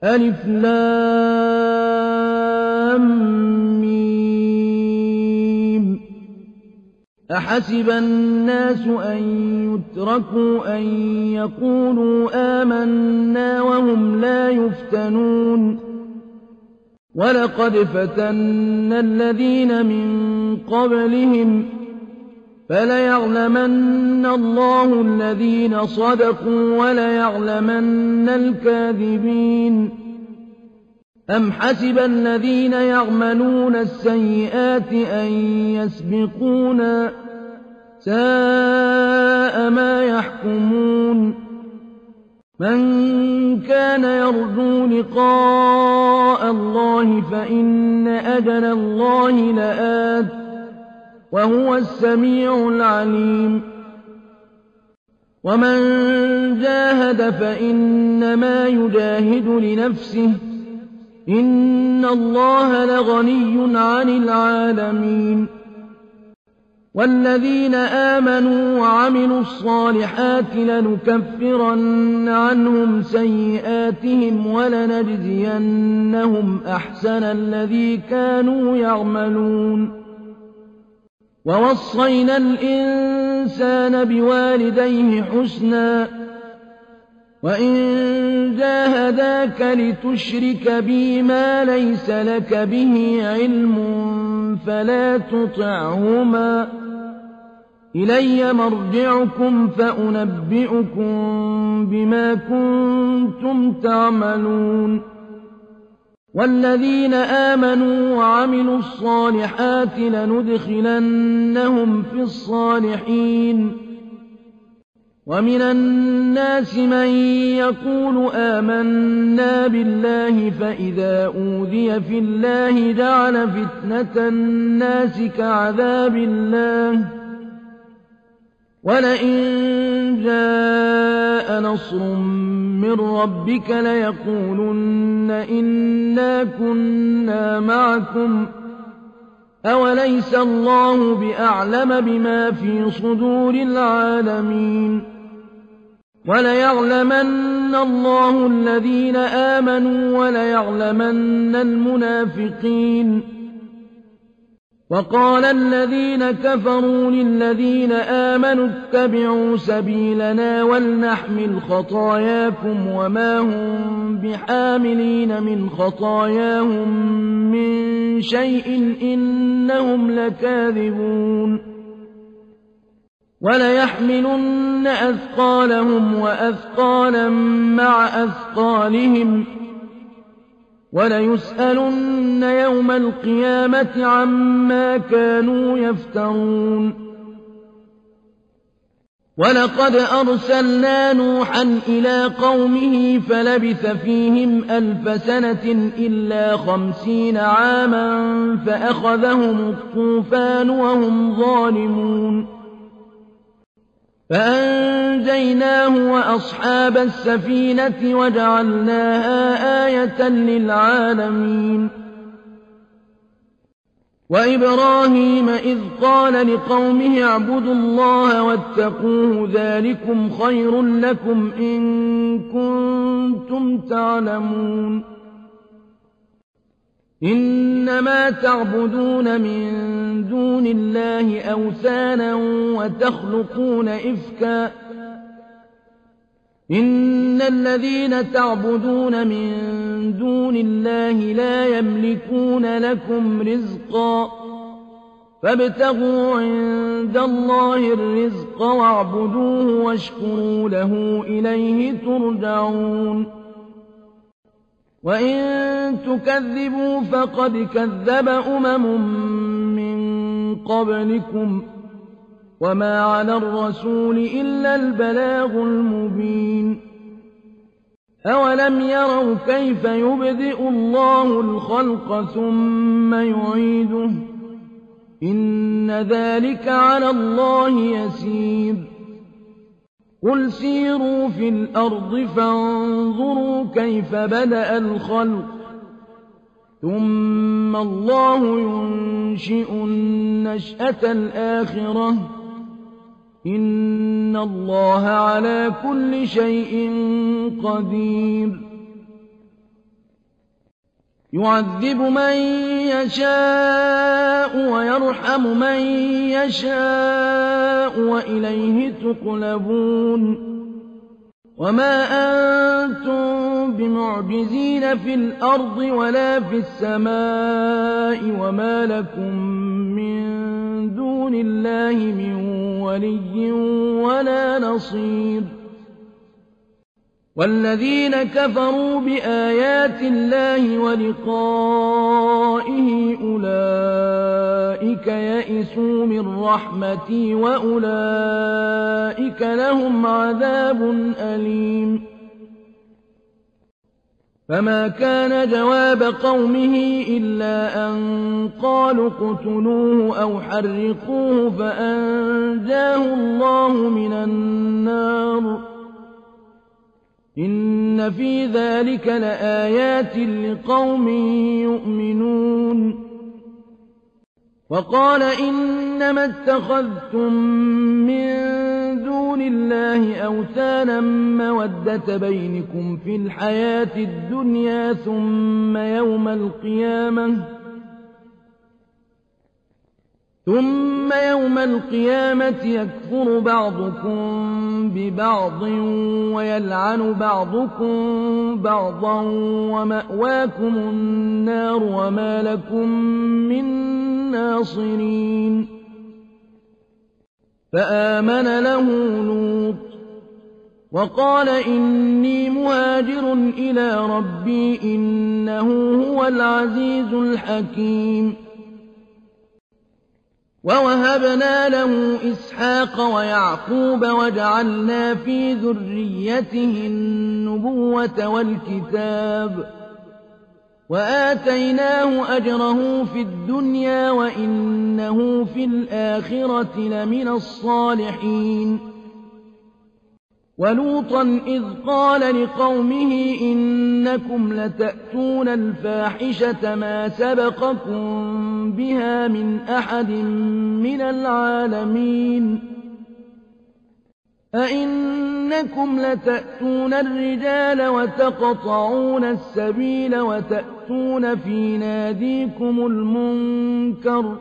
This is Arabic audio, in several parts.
ألف لام ميم. أحسب الناس أن يتركوا أن يقولوا آمنا وهم لا يفتنون ولقد فتنا الذين من قبلهم فليعلمن الله الذين صدقوا وليعلمن الكاذبين. أم حسب الذين يعملون السيئات أن يسبقونا ساء ما يحكمون. من كان يرجو لقاء الله فإن أجل الله لآت وهو السميع العليم. ومن جاهد فإنما يجاهد لنفسه إن الله لغني عن العالمين. والذين آمنوا وعملوا الصالحات لنكفرن عنهم سيئاتهم ولنجزينهم أحسن الذي كانوا يعملون. ووصينا الإنسان بوالديه حسنا وإن جاهداك لتشرك بي ما ليس لك به علم فلا تطعهما إلي مرجعكم فأنبئكم بما كنتم تعملون. والذين آمنوا وعملوا الصالحات لندخلنهم في الصالحين. ومن الناس من يقول آمنا بالله فإذا أوذي في الله جعل فتنة الناس كعذاب الله ولئن جاء نصر من ربك ليقولن إنا كنا معكم أوليس الله بأعلم بما في صدور العالمين. وليعلمن الله الذين آمنوا وليعلمن المنافقين. وقال الذين كفروا للذين آمنوا اتبعوا سبيلنا ولنحمل خطاياكم وما هم بحاملين من خطاياهم من شيء إنهم لكاذبون. وليحملن أثقالهم وأثقالا مع أثقالهم وليسألن يوم القيامة عما كانوا يفترون. ولقد أرسلنا نوحا إلى قومه فلبث فيهم 1000 سنة إلا 50 عاما فأخذهم الطوفان وهم ظالمون فأنجيناه وأصحاب السفينة وجعلناها آية للعالمين. وإبراهيم إذ قال لقومه اعبدوا الله واتقوه ذلكم خير لكم إن كنتم تعلمون. إنما تعبدون من دون الله أوثانا وتخلقون إفكا إن الذين تعبدون من دون الله لا يملكون لكم رزقا فابتغوا عند الله الرزق واعبدوه واشكروا له إليه ترجعون. وإن تكذبوا فقد كذب من قبلكم وما على الرسول إلا البلاغ المبين. أولم يروا كيف يبدئ الله الخلق ثم يعيده إن ذلك على الله يسير. قل سيروا في الأرض فانظروا كيف بدأ الخلق ثم الله ينشئ النشأة الآخرة إن الله على كل شيء قدير. يعذب من يشاء ويرحم من يشاء وإليه تقلبون وما أنتم بمعجزين في الأرض ولا في السماء وما لكم من دون الله من ولي ولا نصير والذين كفروا بآيات الله ولقائه أولئك يئسوا من رحمتي وأولئك لهم عذاب أليم فما كان جواب قومه إلا أن قالوا اقتلوه أو حرقوه فأنجاه الله من النار إن في ذلك لآيات لقوم يؤمنون وقال إنما اتخذتم من دون الله أوثانا مودة بينكم في الحياة الدنيا ثم يوم القيامة يكفر بعضكم ببعض ويلعن بعضكم بعضا ومأواكم النار وما لكم من ناصرين فآمن له لوط وقال إني مهاجر إلى ربي إنه هو العزيز الحكيم ووهبنا له إسحاق ويعقوب وجعلنا في ذريته النبوة والكتاب وآتيناه أجره في الدنيا وإنه في الآخرة لمن الصالحين ولوطا إذ قال لقومه إنكم لتأتون الفاحشة ما سبقكم بها من أحد من العالمين أئنكم لتأتون الرجال وتقطعون السبيل وتأتون في ناديكم المنكر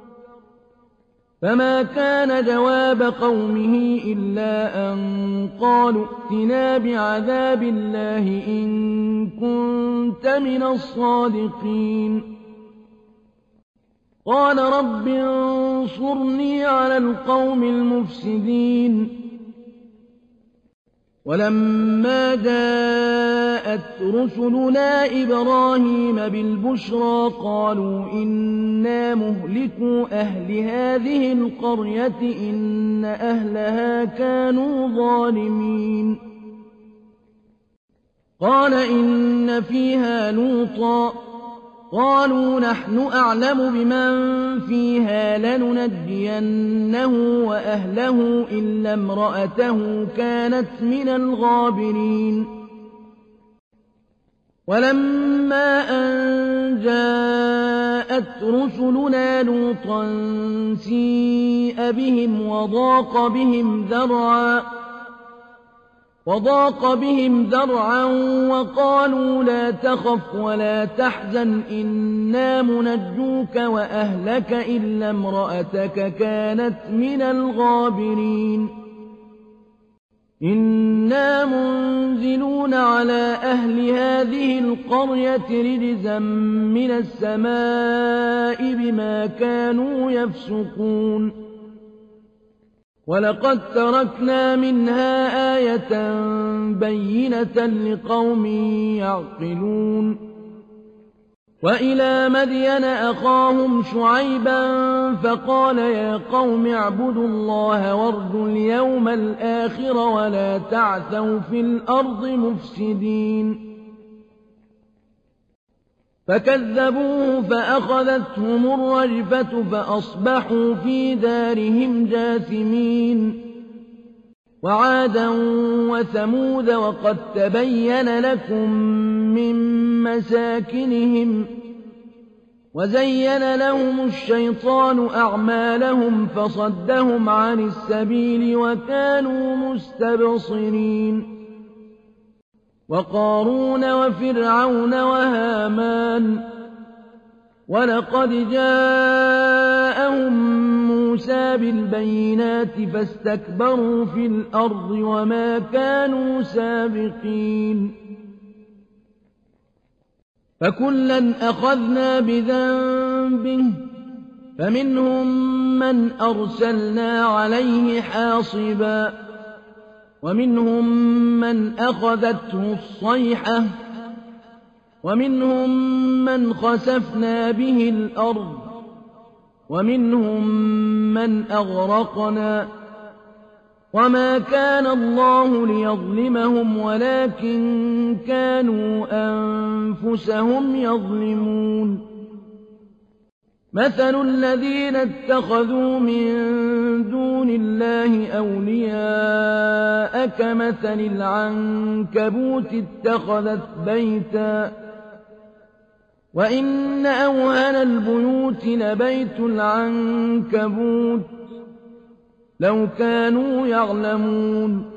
فما كان جواب قومه إلا أن قالوا ائتنا بعذاب الله إن كنت من الصادقين قال رب انصرني على القوم المفسدين ولما جاءت رسلنا إبراهيم بالبشرى قالوا إنا مهلكو أهل هذه القرية إن أهلها كانوا ظالمين قال إن فيها لوطا قالوا نحن أعلم بمن فيها لننجينه وأهله إلا امرأته كانت من الغابرين ولما أن جاءت رسلنا لوطا سيء بهم وضاق بهم ذرعا وقالوا لا تخف ولا تحزن إنا منجوك وأهلك إلا امرأتك كانت من الغابرين إنا منزلون على أهل هذه القرية رجزا من السماء بما كانوا يفسقون ولقد تركنا منها آية بينة لقوم يعقلون وإلى مدين أخاهم شعيبا فقال يا قوم اعبدوا الله وارجوا اليوم الآخر ولا تعثوا في الأرض مفسدين فكذبوه فأخذتهم الرجفة فأصبحوا في دارهم جاثمين وعادا وثمود وقد تبين لكم من مساكنهم وزين لهم الشيطان أعمالهم فصدهم عن السبيل وكانوا مستبصرين وقارون وفرعون وهامان ولقد جاءهم موسى بالبينات فاستكبروا في الأرض وما كانوا سابقين فكلا أخذنا بذنبه فمنهم من أرسلنا عليه حاصبا ومنهم من أخذته الصيحة ومنهم من خسفنا به الأرض ومنهم من أغرقنا وما كان الله ليظلمهم ولكن كانوا أنفسهم يظلمون مثل الذين اتخذوا من دون الله أولياء كمثل العنكبوت اتخذت بيتا وإن أوهن البيوت لبيت العنكبوت لو كانوا يعلمون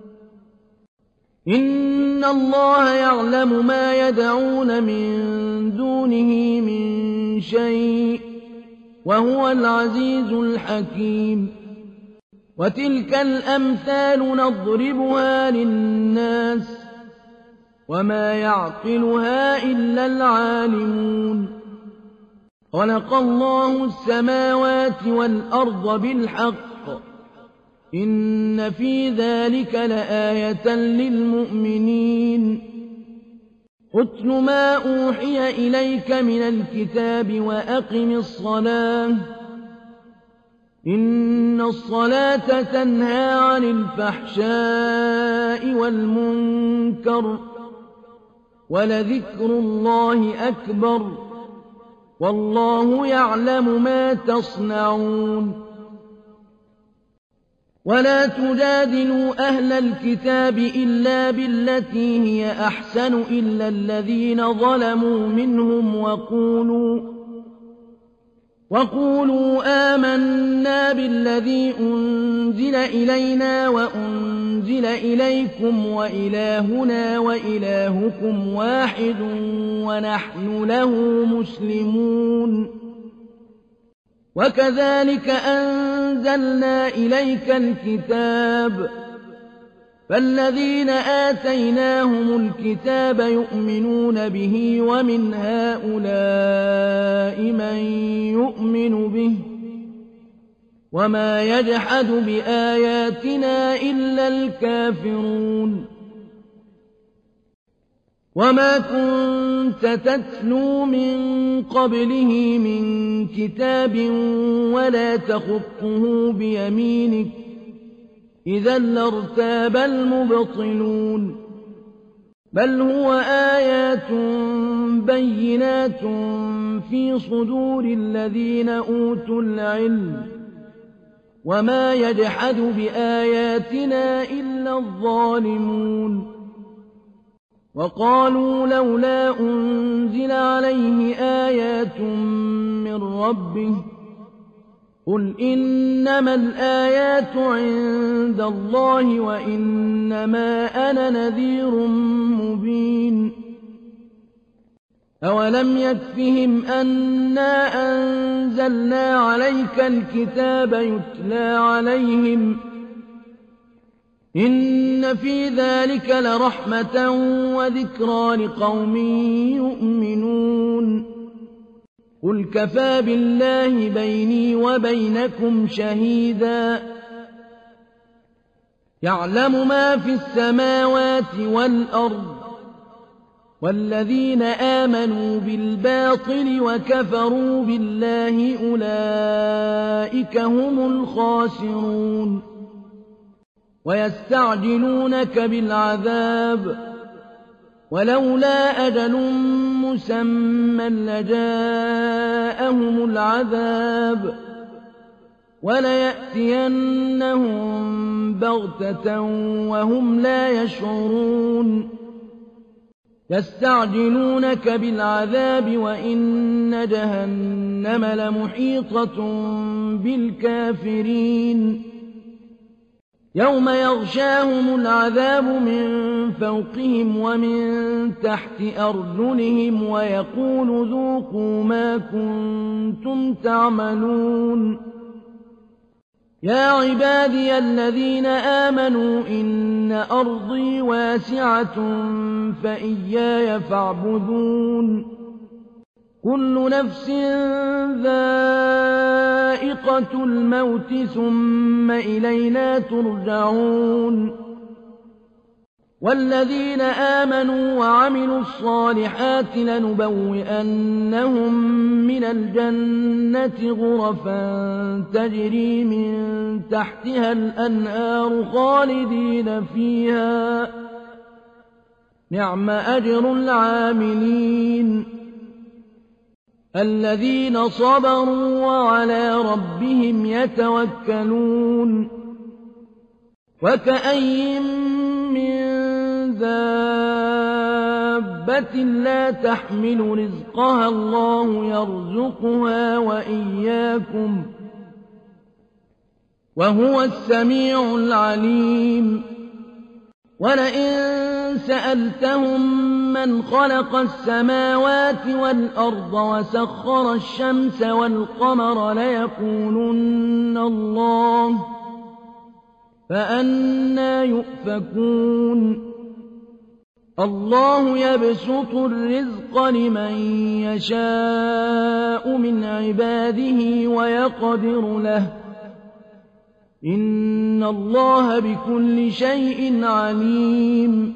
إن الله يعلم ما يدعون من دونه من شيء وهو العزيز الحكيم وتلك الأمثال نضربها للناس وما يعقلها إلا العالمون خلق الله السماوات والأرض بالحق إن في ذلك لآية للمؤمنين اتل ما أوحي إليك من الكتاب وأقم الصلاة إن الصلاة تنهى عن الفحشاء والمنكر ولذكر الله أكبر والله يعلم ما تصنعون ولا تجادلوا أهل الكتاب إلا بالتي هي أحسن إلا الذين ظلموا منهم وقولوا آمنا بالذي أنزل إلينا وأنزل إليكم وإلهنا وإلهكم واحد ونحن له مسلمون وكذلك أنزلنا إليك الكتاب فالذين آتيناهم الكتاب يؤمنون به ومن هؤلاء من يؤمن به وما يجحد بآياتنا إلا الكافرون وما كنت تتلو من قبله من كتاب ولا تخطه بيمينك إذا لارتاب المبطلون بل هو آيات بينات في صدور الذين أوتوا العلم وما يجحد بآياتنا إلا الظالمون وقالوا لولا أنزل عليه آيات من ربه قل إنما الآيات عند الله وإنما أنا نذير مبين أولم يكفهم أنا أنزلنا عليك الكتاب يتلى عليهم إن في ذلك لرحمة وذكرى لقوم يؤمنون قل كفى بالله بيني وبينكم شهيدا يعلم ما في السماوات والأرض والذين آمنوا بالباطل وكفروا بالله أولئك هم الخاسرون ويستعجلونك بالعذاب ولولا أجل مسمى لجاءهم العذاب وليأتينهم بغتة وهم لا يشعرون يستعجلونك بالعذاب وإن جهنم لمحيطة بالكافرين يوم يغشاهم العذاب من فوقهم ومن تحت أرجلهم ويقول ذوقوا ما كنتم تعملون يا عبادي الذين آمنوا إن أرضي واسعة فإياي فاعبدون كل نفس ذائقة الموت ثم إلينا ترجعون والذين آمنوا وعملوا الصالحات لنبوئنهم من الجنة غرفا تجري من تحتها الأنهار خالدين فيها نعم أجر العاملين الذين صبروا وعلى ربهم يتوكلون وكأي من دابة لا تحمل رزقها الله يرزقها وإياكم وهو السميع العليم ولئن سألتهم من خلق السماوات والأرض وسخر الشمس والقمر ليقولن الله فأنى يؤفكون الله يبسط الرزق لمن يشاء من عباده ويقدر له إن الله بكل شيء عليم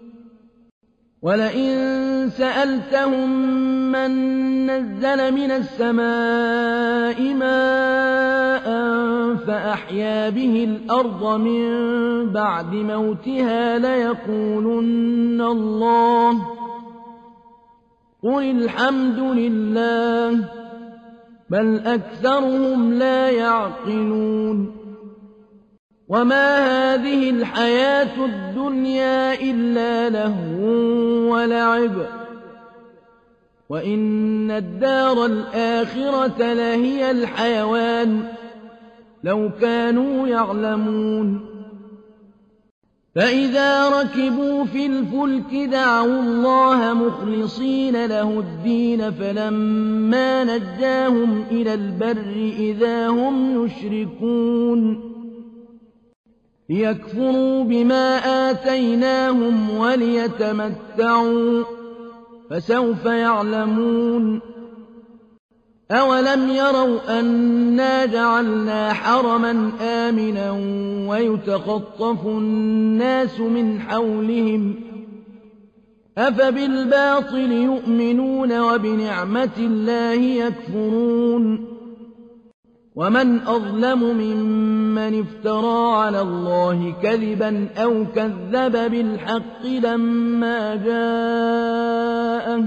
ولئن سألتهم من نزل من السماء ماء فأحيا به الأرض من بعد موتها ليقولن الله قل الحمد لله بل أكثرهم لا يعقلون وما هذه الحياة الدنيا إلا لهو ولعب وإن الدار الآخرة لهي الحيوان لو كانوا يعلمون فإذا ركبوا في الفلك دعوا الله مخلصين له الدين فلما نجاهم إلى البر إذا هم يشركون ليكفروا بما آتيناهم وليتمتعوا فسوف يعلمون أولم يروا أنا جعلنا حرما آمنا ويتخطف الناس من حولهم أفبالباطل يؤمنون وبنعمة الله يكفرون ومن أظلم ممن افترى على الله كذبا أو كذب بالحق لما جاءه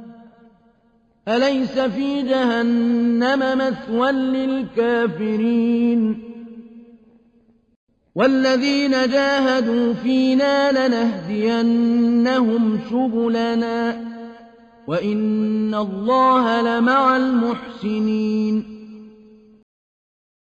أليس في جهنم مثوى للكافرين والذين جاهدوا فينا لنهدينهم سبلنا وإن الله لمع المحسنين